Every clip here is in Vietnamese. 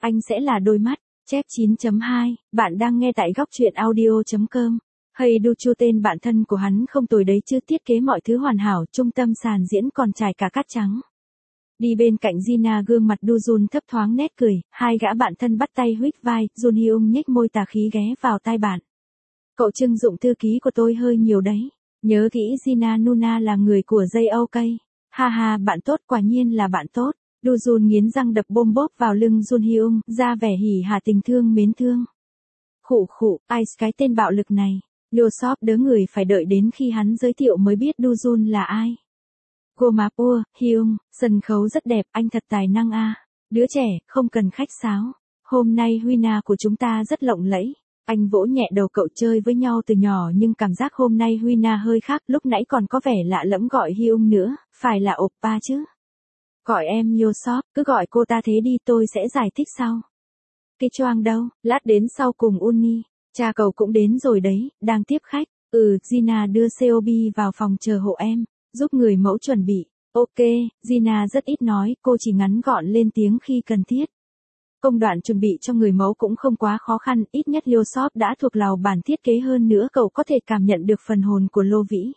Anh sẽ là đôi mắt. Chép 9.2, bạn đang nghe tại góc truyện audio.com. Hay đu chu tên bạn thân của hắn không tồi đấy chứ, thiết kế mọi thứ hoàn hảo, trung tâm sàn diễn còn trải cả cát trắng. Đi bên cạnh Gina, gương mặt Du Jun thấp thoáng nét cười, hai gã bạn thân bắt tay huých vai, Jun Hyung nhếch môi tà khí ghé vào tai bạn. Cậu trưng dụng thư ký của tôi hơi nhiều đấy. Nhớ kỹ Gina Nuna là người của JOK. Ha ha, bạn tốt, quả nhiên là bạn tốt. Du Jun nghiến răng đập bôm bốp vào lưng Jun Hyung, ra vẻ hỉ hả tình thương mến thương. Khụ khụ, ai cái tên bạo lực này. Yo Sop đớ người phải đợi đến khi hắn giới thiệu mới biết Du Jun là ai. Cô má Pua, Hyung, sân khấu rất đẹp, anh thật tài năng a. Đứa trẻ, không cần khách sáo. Hôm nay Huina của chúng ta rất lộng lẫy. Anh vỗ nhẹ đầu cậu, chơi với nhau từ nhỏ nhưng cảm giác hôm nay Huina hơi khác, lúc nãy còn có vẻ lạ lẫm gọi Hyung nữa, phải là oppa chứ. Gọi em Yo Sop, cứ gọi cô ta thế đi, tôi sẽ giải thích sau. Cái choang đâu, lát đến sau cùng Uni. Cha cậu cũng đến rồi đấy, đang tiếp khách. Gina đưa COB vào phòng chờ hộ em, giúp người mẫu chuẩn bị. Ok, Gina rất ít nói, cô chỉ ngắn gọn lên tiếng khi cần thiết. Công đoạn chuẩn bị cho người mẫu cũng không quá khó khăn, ít nhất Yo Sop đã thuộc lào bản thiết kế, hơn nữa cậu có thể cảm nhận được phần hồn của Lô Vĩ.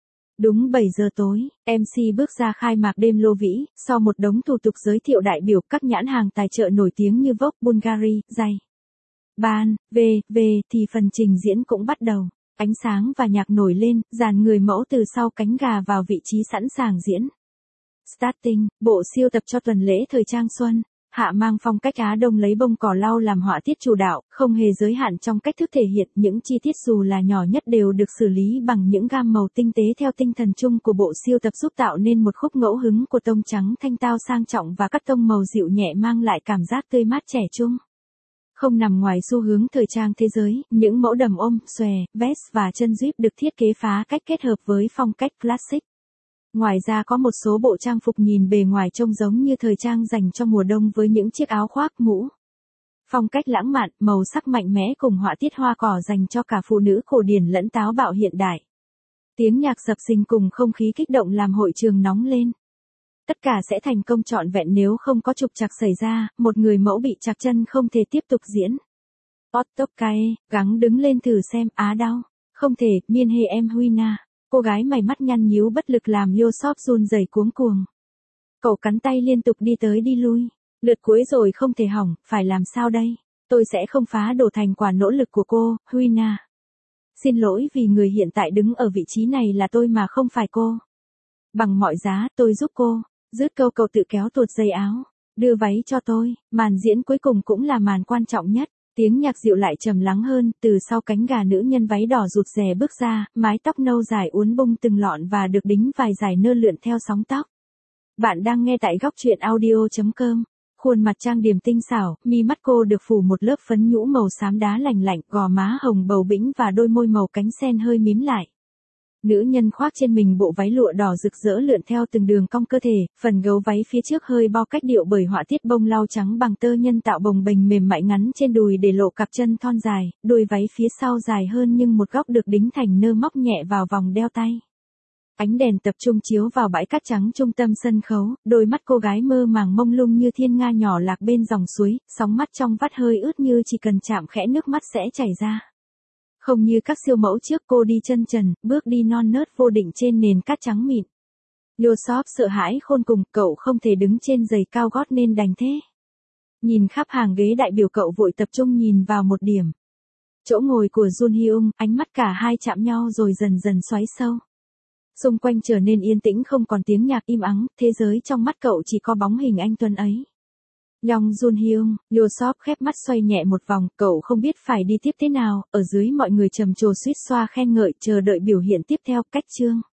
Đúng 7 giờ tối, MC bước ra khai mạc đêm Lô Vĩ, sau một đống thủ tục giới thiệu đại biểu các nhãn hàng tài trợ nổi tiếng như Vogue, Bulgari, giày, Ban, V thì phần trình diễn cũng bắt đầu. Ánh sáng và nhạc nổi lên, dàn người mẫu từ sau cánh gà vào vị trí sẵn sàng diễn. Starting, bộ siêu tập cho tuần lễ thời trang xuân. Hạ mang phong cách Á Đông lấy bông cỏ lau làm họa tiết chủ đạo, không hề giới hạn trong cách thức thể hiện, những chi tiết dù là nhỏ nhất đều được xử lý bằng những gam màu tinh tế theo tinh thần chung của bộ siêu tập, giúp tạo nên một khúc ngẫu hứng của tông trắng thanh tao sang trọng và các tông màu dịu nhẹ mang lại cảm giác tươi mát trẻ trung. Không nằm ngoài xu hướng thời trang thế giới, những mẫu đầm ôm, xòe, vest và chân zip được thiết kế phá cách kết hợp với phong cách classic. Ngoài ra có một số bộ trang phục nhìn bề ngoài trông giống như thời trang dành cho mùa đông với những chiếc áo khoác, mũ. Phong cách lãng mạn, màu sắc mạnh mẽ cùng họa tiết hoa cỏ dành cho cả phụ nữ cổ điển lẫn táo bạo hiện đại. Tiếng nhạc sập sình cùng không khí kích động làm hội trường nóng lên. Tất cả sẽ thành công trọn vẹn nếu không có trục trặc xảy ra, một người mẫu bị trặc chân không thể tiếp tục diễn. Ottokae, gắng đứng lên thử xem, á đau. Không thể, miên hề em Huina. Cô gái mày mắt nhăn nhíu bất lực làm Yo Sop run rẩy cuống cuồng. Cậu cắn tay liên tục đi tới đi lui. Lượt cuối rồi không thể hỏng, phải làm sao đây? Tôi sẽ không phá đổ thành quả nỗ lực của cô, Huina. Xin lỗi vì người hiện tại đứng ở vị trí này là tôi mà không phải cô. Bằng mọi giá, tôi giúp cô. Dứt câu cậu tự kéo tuột dây áo. Đưa váy cho tôi, màn diễn cuối cùng cũng là màn quan trọng nhất. Tiếng nhạc dịu lại trầm lắng hơn, từ sau cánh gà nữ nhân váy đỏ rụt rè bước ra, mái tóc nâu dài uốn bung từng lọn và được đính vài dải nơ lượn theo sóng tóc. Bạn đang nghe tại góc truyện audio.com. Khuôn mặt trang điểm tinh xảo, mi mắt cô được phủ một lớp phấn nhũ màu xám đá lành lạnh, gò má hồng bầu bĩnh và đôi môi màu cánh sen hơi mím lại. Nữ nhân khoác trên mình bộ váy lụa đỏ rực rỡ lượn theo từng đường cong cơ thể, phần gấu váy phía trước hơi bao cách điệu bởi họa tiết bông lau trắng bằng tơ nhân tạo bồng bềnh mềm mại ngắn trên đùi để lộ cặp chân thon dài, đuôi váy phía sau dài hơn nhưng một góc được đính thành nơ móc nhẹ vào vòng đeo tay. Ánh đèn tập trung chiếu vào bãi cát trắng trung tâm sân khấu, đôi mắt cô gái mơ màng mông lung như thiên nga nhỏ lạc bên dòng suối, sóng mắt trong vắt hơi ướt như chỉ cần chạm khẽ nước mắt sẽ chảy ra. Không như các siêu mẫu trước, cô đi chân trần, bước đi non nớt vô định trên nền cát trắng mịn. Yo Sop sợ hãi khôn cùng, cậu không thể đứng trên giày cao gót nên đành thế. Nhìn khắp hàng ghế đại biểu, cậu vội tập trung nhìn vào một điểm. Chỗ ngồi của Jun Hyung, ánh mắt cả hai chạm nhau rồi dần dần xoáy sâu. Xung quanh trở nên yên tĩnh, không còn tiếng nhạc, im ắng, thế giới trong mắt cậu chỉ có bóng hình anh tuấn ấy. Yong Jun Hyung, Yo Sop khép mắt xoay nhẹ một vòng, cậu không biết phải đi tiếp thế nào, ở dưới mọi người trầm trồ suýt xoa khen ngợi, chờ đợi biểu hiện tiếp theo, cách chương.